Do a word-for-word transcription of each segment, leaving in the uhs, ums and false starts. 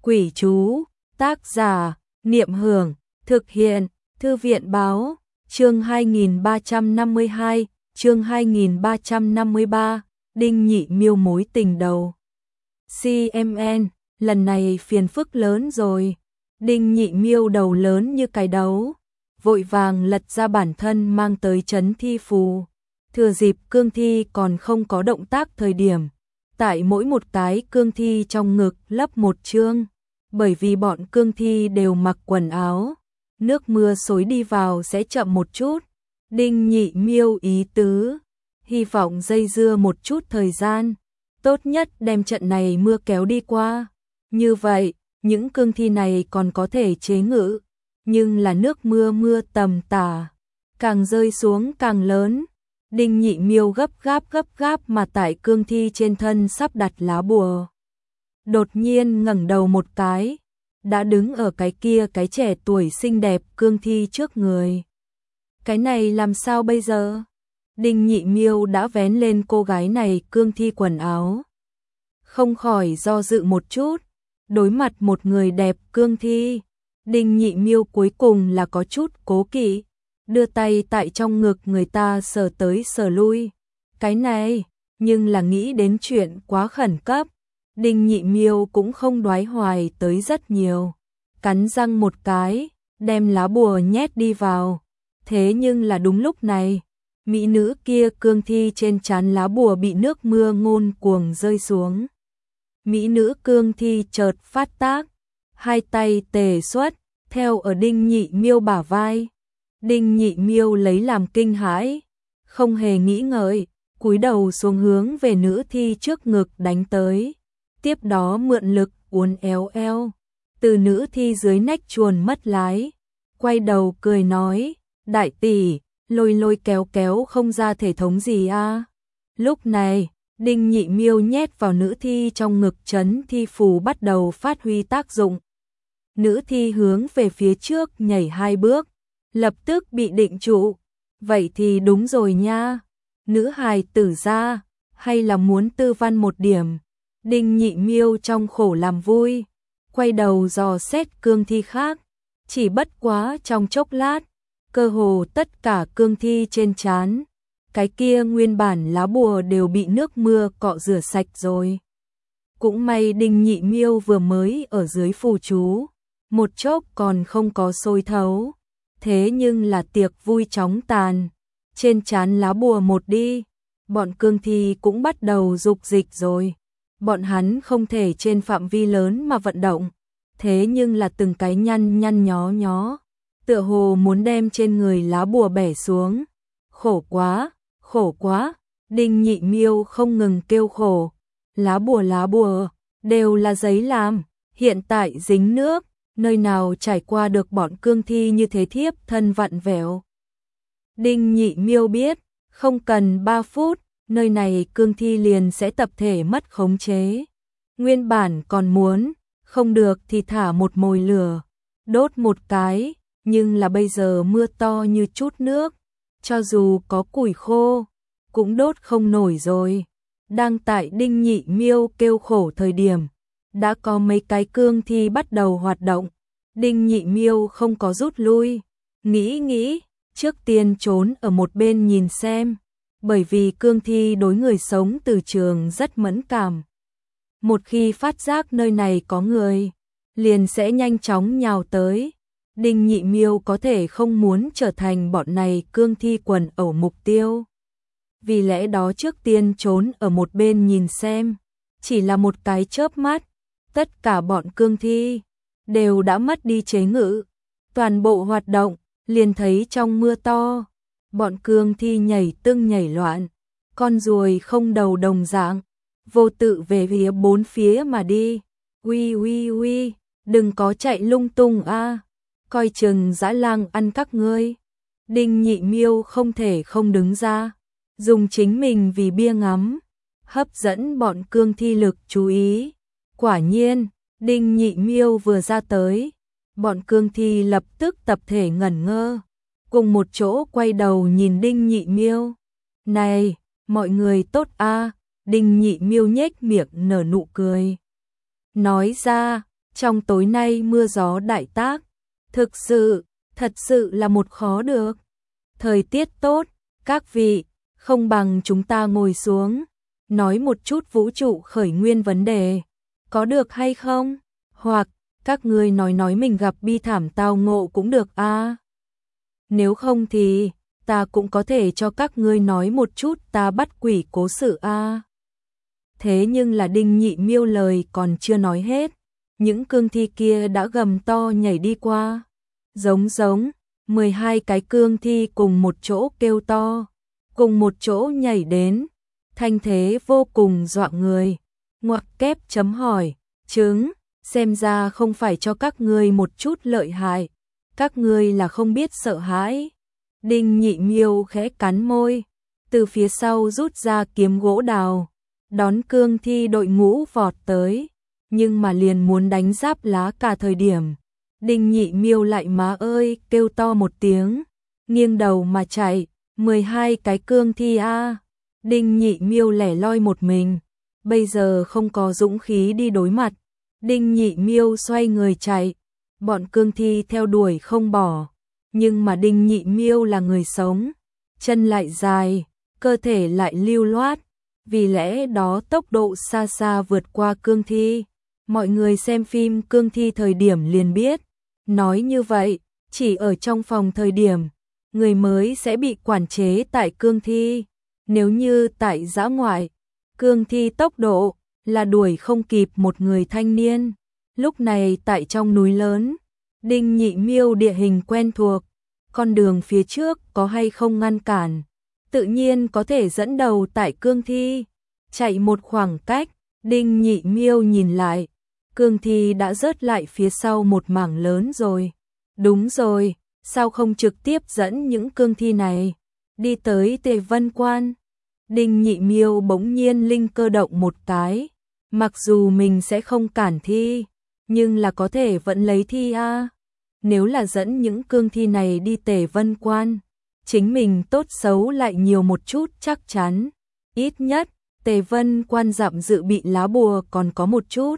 Quỷ chú, tác giả, Niệm Hưởng, thực hiện, Thư viện báo, chương hai nghìn ba trăm năm mươi hai, chương hai nghìn ba trăm năm mươi ba, Đinh Nhị Miêu mối tình đầu. xê em en, lần này phiền phức lớn rồi. Đinh Nhị Miêu đầu lớn như cái đấu, vội vàng lật ra bản thân mang tới trấn thi phù. Thừa dịp cương thi còn không có động tác thời điểm, tại mỗi một cái cương thi trong ngực lấp một chương, bởi vì bọn cương thi đều mặc quần áo, nước mưa xối đi vào sẽ chậm một chút. Đinh Nhị Miêu ý tứ, hy vọng dây dưa một chút thời gian, tốt nhất đem trận này mưa kéo đi qua. Như vậy, những cương thi này còn có thể chế ngự, nhưng là nước mưa mưa tầm tả, càng rơi xuống càng lớn. Đinh Nhị Miêu gấp gáp gấp gáp mà tại cương thi trên thân sắp đặt lá bùa. Đột nhiên ngẩng đầu một cái, đã đứng ở cái kia cái trẻ tuổi xinh đẹp cương thi trước người. Cái này làm sao bây giờ? Đinh Nhị Miêu đã vén lên cô gái này cương thi quần áo. Không khỏi do dự một chút, đối mặt một người đẹp cương thi, Đinh Nhị Miêu cuối cùng là có chút cố kỵ, đưa tay tại trong ngực người ta sờ tới sờ lui. Cái này, nhưng là nghĩ đến chuyện quá khẩn cấp, Đinh Nhị Miêu cũng không đoái hoài tới rất nhiều, cắn răng một cái, đem lá bùa nhét đi vào. Thế nhưng là đúng lúc này, mỹ nữ kia cương thi trên trán lá bùa bị nước mưa ngôn cuồng rơi xuống. Mỹ nữ cương thi chợt phát tác, hai tay tề xuất, theo ở Đinh Nhị Miêu bả vai. Đinh Nhị Miêu lấy làm kinh hãi, không hề nghĩ ngợi, cúi đầu xuống hướng về nữ thi trước ngực đánh tới. Tiếp đó mượn lực uốn éo eo, từ nữ thi dưới nách chuồn mất lái, quay đầu cười nói, đại tỷ, lôi lôi kéo kéo không ra thể thống gì a. Lúc này, Đinh Nhị Miêu nhét vào nữ thi trong ngực trấn thi phù bắt đầu phát huy tác dụng. Nữ thi hướng về phía trước nhảy hai bước, lập tức bị định trụ. Vậy thì đúng rồi nha, nữ hài tử ra, hay là muốn tư văn một điểm. Đinh Nhị Miêu trong khổ làm vui, quay đầu dò xét cương thi khác, chỉ bất quá trong chốc lát, cơ hồ tất cả cương thi trên trán, cái kia nguyên bản lá bùa đều bị nước mưa cọ rửa sạch rồi. Cũng may Đinh Nhị Miêu vừa mới ở dưới phù chú, một chốc còn không có sôi thấu, thế nhưng là tiệc vui chóng tàn, trên trán lá bùa một đi, bọn cương thi cũng bắt đầu dục dịch rồi. Bọn hắn không thể trên phạm vi lớn mà vận động, thế nhưng là từng cái nhăn nhăn nhó nhó, tựa hồ muốn đem trên người lá bùa bẻ xuống. Khổ quá, khổ quá, Đinh Nhị Miêu không ngừng kêu khổ. Lá bùa lá bùa, đều là giấy làm, hiện tại dính nước, nơi nào trải qua được bọn cương thi như thế thiếp thân vặn vẹo. Đinh Nhị Miêu biết, không cần ba phút, nơi này cương thi liền sẽ tập thể mất khống chế. Nguyên bản còn muốn, không được thì thả một mồi lửa, đốt một cái, nhưng là bây giờ mưa to như chút nước, cho dù có củi khô, cũng đốt không nổi rồi. Đang tại Đinh Nhị Miêu kêu khổ thời điểm, đã có mấy cái cương thi bắt đầu hoạt động. Đinh Nhị Miêu không có rút lui, nghĩ nghĩ, trước tiên trốn ở một bên nhìn xem. Bởi vì cương thi đối người sống từ trường rất mẫn cảm. Một khi phát giác nơi này có người, liền sẽ nhanh chóng nhào tới. Đinh Nhị Miêu có thể không muốn trở thành bọn này cương thi quần ẩu mục tiêu. Vì lẽ đó trước tiên trốn ở một bên nhìn xem. Chỉ là một cái chớp mắt, tất cả bọn cương thi đều đã mất đi chế ngự. Toàn bộ hoạt động, liền thấy trong mưa to. Bọn cương thi nhảy tưng nhảy loạn, con ruồi không đầu đồng dạng, vô tự về phía bốn phía mà đi. Uy uy uy, đừng có chạy lung tung a, coi chừng dã lang ăn các ngươi. Đinh Nhị Miêu không thể không đứng ra, dùng chính mình vì bia ngắm, hấp dẫn bọn cương thi lực chú ý. Quả nhiên, Đinh Nhị Miêu vừa ra tới, bọn cương thi lập tức tập thể ngẩn ngơ, cùng một chỗ quay đầu nhìn Đinh Nhị Miêu. Này, mọi người tốt a. Đinh Nhị Miêu nhếch miệng nở nụ cười. Nói ra, Trong tối nay mưa gió đại tác, thực sự, thật sự là một khó được. Thời tiết tốt, các vị, không bằng chúng ta ngồi xuống, nói một chút vũ trụ khởi nguyên vấn đề, có được hay không? Hoặc, các ngươi nói nói mình gặp bi thảm tao ngộ cũng được a. À? Nếu không thì, ta cũng có thể cho các ngươi nói một chút ta bắt quỷ cố sự a. À? Thế nhưng là Đinh Nhị Miêu lời còn chưa nói hết, những cương thi kia đã gầm to nhảy đi qua. Giống giống, mười hai cái cương thi cùng một chỗ kêu to, cùng một chỗ nhảy đến, thanh thế vô cùng dọa người. Ngoặc kép chấm hỏi, chứng, xem ra không phải cho các ngươi một chút lợi hại, các ngươi là không biết sợ hãi. Đinh Nhị Miêu khẽ cắn môi, từ phía sau rút ra kiếm gỗ đào, đón cương thi đội ngũ vọt tới, nhưng mà liền muốn đánh giáp lá cả thời điểm. Đinh Nhị Miêu lại má ơi kêu to một tiếng, nghiêng đầu mà chạy, mười hai cái cương thi a. À. Đinh Nhị Miêu lẻ loi một mình, bây giờ không có dũng khí đi đối mặt. Đinh Nhị Miêu xoay người chạy, bọn cương thi theo đuổi không bỏ, nhưng mà Đinh Nhị Miêu là người sống, chân lại dài, cơ thể lại lưu loát, vì lẽ đó tốc độ xa xa vượt qua cương thi. Mọi người xem phim cương thi thời điểm liền biết, nói như vậy, chỉ ở trong phòng thời điểm, người mới sẽ bị quản chế tại cương thi. Nếu như tại dã ngoại, cương thi tốc độ là đuổi không kịp một người thanh niên. Lúc này tại trong núi lớn, Đinh Nhị Miêu địa hình quen thuộc, con đường phía trước có hay không ngăn cản, tự nhiên có thể dẫn đầu tại cương thi. Chạy một khoảng cách, Đinh Nhị Miêu nhìn lại, cương thi đã rớt lại phía sau một mảng lớn rồi. Đúng rồi, sao không trực tiếp dẫn những cương thi này đi tới Tề Vân Quan? Đinh Nhị Miêu bỗng nhiên linh cơ động một cái, mặc dù mình sẽ không cản thi, nhưng là có thể vẫn lấy thi a. À. Nếu là dẫn những cương thi này đi Tề Vân Quan, chính mình tốt xấu lại nhiều một chút chắc chắn. Ít nhất, Tề Vân Quan dặm dự bị lá bùa còn có một chút.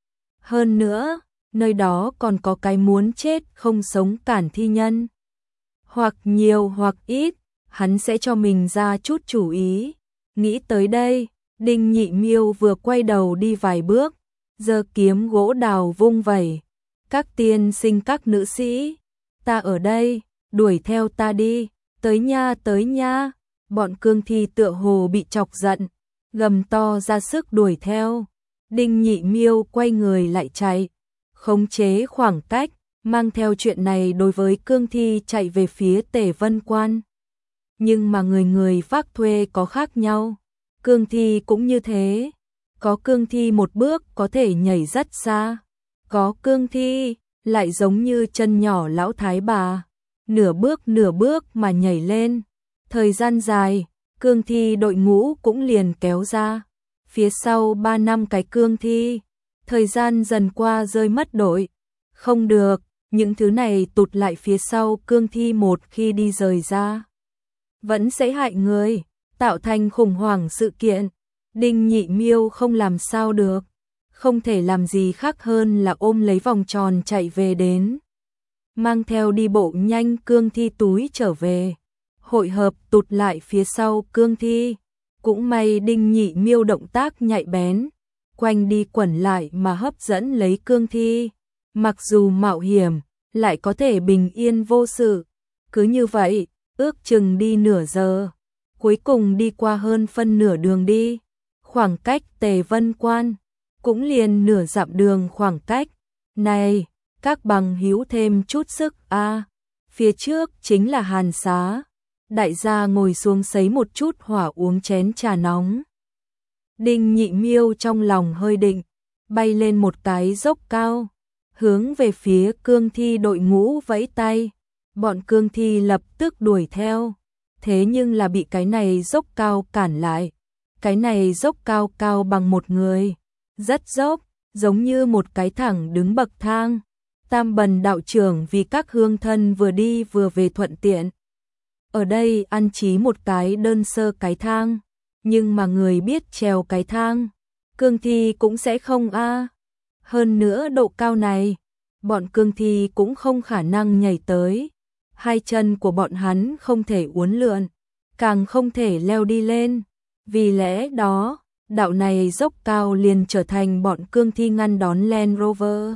Hơn nữa, nơi đó còn có cái muốn chết không sống cản thi nhân. Hoặc nhiều hoặc ít, hắn sẽ cho mình ra chút chủ ý. Nghĩ tới đây, Đinh Nhị Miêu vừa quay đầu đi vài bước, giơ kiếm gỗ đào vung vẩy. Các tiên sinh các nữ sĩ, ta ở đây, đuổi theo ta đi, tới nha tới nha. Bọn cương thi tựa hồ bị chọc giận, gầm to ra sức đuổi theo. Đinh Nhị Miêu quay người lại chạy, khống chế khoảng cách, mang theo chuyện này đối với cương thi chạy về phía Tề Vân Quan. Nhưng mà người người vác thuê có khác nhau, cương thi cũng như thế. Có cương thi một bước có thể nhảy rất xa, có cương thi lại giống như chân nhỏ lão thái bà, nửa bước nửa bước mà nhảy lên. Thời gian dài, cương thi đội ngũ cũng liền kéo ra. Phía sau ba năm cái cương thi, thời gian dần qua rơi mất đội. Không được, những thứ này tụt lại phía sau cương thi một khi đi rời ra, vẫn sẽ hại người, tạo thành khủng hoảng sự kiện. Đinh Nhị Miêu không làm sao được, không thể làm gì khác hơn là ôm lấy vòng tròn chạy về đến. Mang theo đi bộ nhanh cương thi túi trở về, hội hợp tụt lại phía sau cương thi. Cũng may Đinh Nhị Miêu động tác nhạy bén, quanh đi quẩn lại mà hấp dẫn lấy cương thi. Mặc dù mạo hiểm, lại có thể bình yên vô sự. Cứ như vậy, ước chừng đi nửa giờ, cuối cùng đi qua hơn phân nửa đường đi. Khoảng cách Tề Vân Quan, cũng liền nửa dặm đường khoảng cách. Này, các bằng hữu thêm chút sức a. À, phía trước chính là Hàn Xá. Đại gia ngồi xuống sấy một chút hỏa uống chén trà nóng. Đinh Nhị Miêu trong lòng hơi định, bay lên một cái dốc cao, hướng về phía cương thi đội ngũ vẫy tay. Bọn cương thi lập tức đuổi theo, thế nhưng là bị cái này dốc cao cản lại. Cái này dốc cao cao bằng một người, rất dốc, giống như một cái thẳng đứng bậc thang. Tam Bần đạo trưởng vì các hương thân vừa đi vừa về thuận tiện, ở đây ăn chí một cái đơn sơ cái thang, nhưng mà người biết trèo cái thang, cương thi cũng sẽ không a. À. Hơn nữa độ cao này, bọn cương thi cũng không khả năng nhảy tới. Hai chân của bọn hắn không thể uốn lượn, càng không thể leo đi lên. Vì lẽ đó, đạo này dốc cao liền trở thành bọn cương thi ngăn đón Land Rover.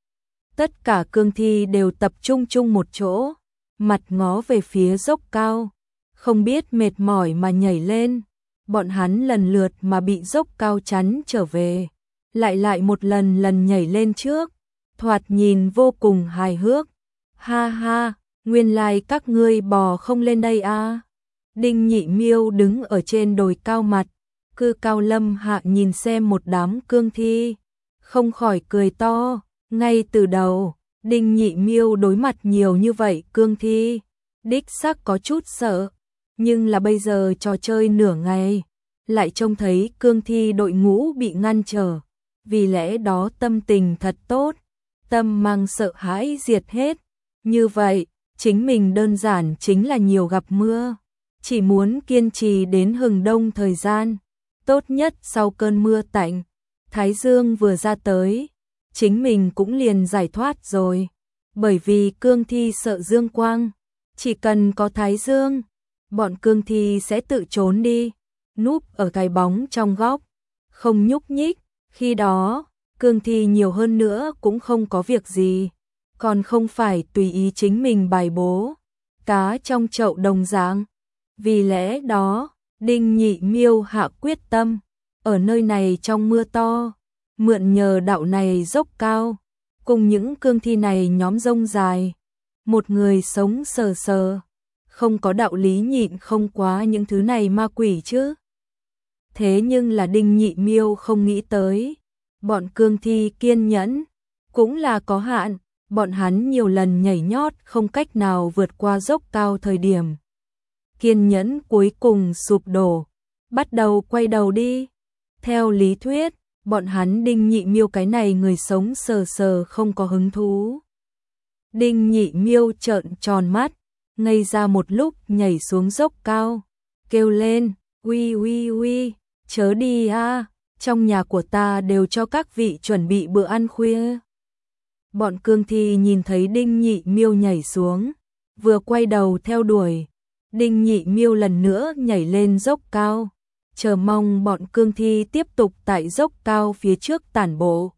Tất cả cương thi đều tập trung chung một chỗ, mặt ngó về phía dốc cao, không biết mệt mỏi mà nhảy lên. Bọn hắn lần lượt mà bị dốc cao chắn trở về, lại lại một lần lần nhảy lên trước, thoạt nhìn vô cùng hài hước. Ha ha, nguyên lai các ngươi bò không lên đây à? Đinh Nhị Miêu đứng ở trên đồi cao mặt, cư cao lâm hạ nhìn xem một đám cương thi, không khỏi cười to. Ngay từ đầu, Đinh Nhị Miêu đối mặt nhiều như vậy cương thi, đích xác có chút sợ, nhưng là bây giờ trò chơi nửa ngày, lại trông thấy cương thi đội ngũ bị ngăn trở, vì lẽ đó tâm tình thật tốt, tâm mang sợ hãi diệt hết. Như vậy, chính mình đơn giản chính là nhiều gặp mưa, chỉ muốn kiên trì đến hừng đông thời gian, tốt nhất sau cơn mưa tạnh, Thái Dương vừa ra tới, chính mình cũng liền giải thoát rồi, bởi vì cương thi sợ dương quang, chỉ cần có Thái Dương, bọn cương thi sẽ tự trốn đi, núp ở cái bóng trong góc, không nhúc nhích, khi đó, cương thi nhiều hơn nữa cũng không có việc gì, còn không phải tùy ý chính mình bài bố, cá trong chậu đồng dạng. Vì lẽ đó, Đinh Nhị Miêu hạ quyết tâm, ở nơi này trong mưa to, mượn nhờ đạo này dốc cao, cùng những cương thi này nhóm rông dài, một người sống sờ sờ, không có đạo lý nhịn không quá những thứ này ma quỷ chứ. Thế nhưng là Đinh Nhị Miêu không nghĩ tới, bọn cương thi kiên nhẫn, cũng là có hạn, bọn hắn nhiều lần nhảy nhót không cách nào vượt qua dốc cao thời điểm. Kiên nhẫn cuối cùng sụp đổ, bắt đầu quay đầu đi. Theo lý thuyết, bọn hắn Đinh Nhị Miêu cái này người sống sờ sờ không có hứng thú. Đinh Nhị Miêu trợn tròn mắt, ngây ra một lúc nhảy xuống dốc cao, kêu lên, uy uy uy, chớ đi a, trong nhà của ta đều cho các vị chuẩn bị bữa ăn khuya. Bọn cương thi nhìn thấy Đinh Nhị Miêu nhảy xuống, vừa quay đầu theo đuổi. Đinh Nhị Miêu lần nữa nhảy lên dốc cao, chờ mong bọn cương thi tiếp tục tại dốc cao phía trước tản bộ.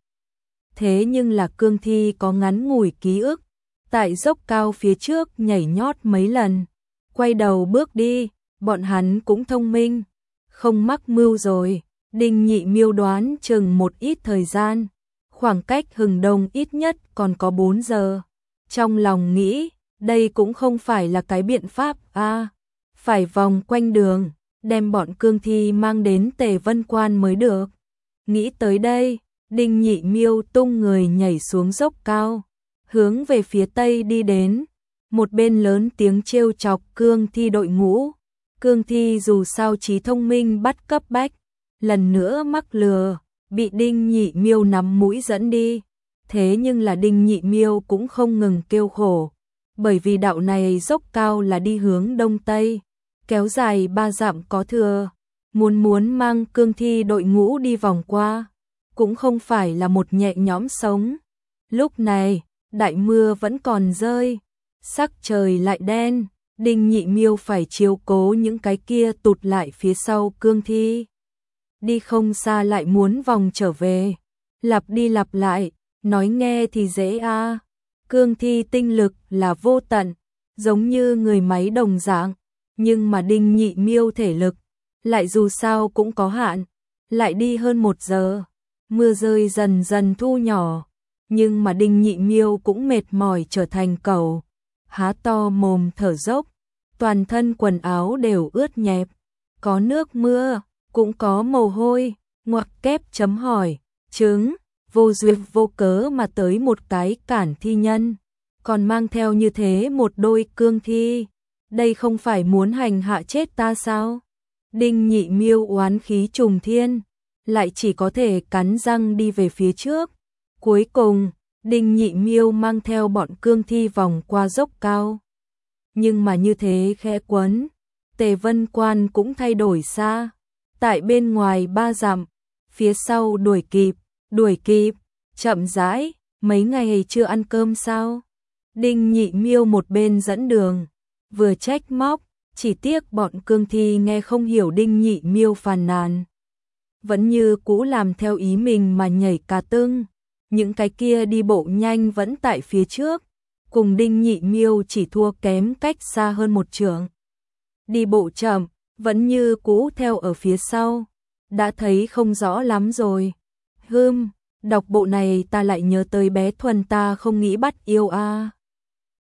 Thế nhưng là cương thi có ngắn ngủi ký ức, tại dốc cao phía trước nhảy nhót mấy lần, quay đầu bước đi, bọn hắn cũng thông minh, không mắc mưu rồi. Đinh Nhị Miêu đoán chừng một ít thời gian, khoảng cách hừng đông ít nhất còn có bốn giờ. Trong lòng nghĩ, đây cũng không phải là cái biện pháp a, à, phải vòng quanh đường, đem bọn cương thi mang đến Tề Vân Quan mới được. Nghĩ tới đây, Đinh Nhị Miêu tung người nhảy xuống dốc cao, hướng về phía tây đi đến, một bên lớn tiếng trêu chọc cương thi đội ngũ. Cương thi dù sao trí thông minh bắt cấp bách, lần nữa mắc lừa, bị Đinh Nhị Miêu nắm mũi dẫn đi. Thế nhưng là Đinh Nhị Miêu cũng không ngừng kêu khổ, bởi vì đạo này dốc cao là đi hướng đông tây, kéo dài ba dặm có thừa, muốn muốn mang cương thi đội ngũ đi vòng qua, cũng không phải là một nhẹ nhõm sống. Lúc này, đại mưa vẫn còn rơi, sắc trời lại đen, Đinh Nhị Miêu phải chiếu cố những cái kia tụt lại phía sau cương thi. Đi không xa lại muốn vòng trở về, lặp đi lặp lại, nói nghe thì dễ a. À. Cương thi tinh lực là vô tận, giống như người máy đồng dạng, nhưng mà Đinh Nhị Miêu thể lực lại dù sao cũng có hạn, lại đi hơn một giờ, mưa rơi dần dần thu nhỏ, nhưng mà Đinh Nhị Miêu cũng mệt mỏi trở thành cẩu, há to mồm thở dốc, toàn thân quần áo đều ướt nhẹp, có nước mưa, cũng có mồ hôi, ngoặc kép chấm hỏi, chứng, vô duyên vô cớ mà tới một cái cản thi nhân, còn mang theo như thế một đôi cương thi, đây không phải muốn hành hạ chết ta sao? Đinh Nhị Miêu oán khí trùng thiên, lại chỉ có thể cắn răng đi về phía trước. Cuối cùng, Đinh Nhị Miêu mang theo bọn cương thi vòng qua dốc cao. Nhưng mà như thế khẽ quấn, Tề Vân Quan cũng thay đổi xa. Tại bên ngoài ba dặm, phía sau đuổi kịp, đuổi kịp, chậm rãi, mấy ngày chưa ăn cơm sao? Đinh Nhị Miêu một bên dẫn đường, vừa trách móc, chỉ tiếc bọn cương thi nghe không hiểu Đinh Nhị Miêu phàn nàn. Vẫn như cũ làm theo ý mình mà nhảy cà tưng, những cái kia đi bộ nhanh vẫn tại phía trước, cùng Đinh Nhị Miêu chỉ thua kém cách xa hơn một trượng. Đi bộ chậm, vẫn như cũ theo ở phía sau, đã thấy không rõ lắm rồi. Hưm, đọc bộ này ta lại nhớ tới bé Thuần ta không nghĩ bắt yêu a. À.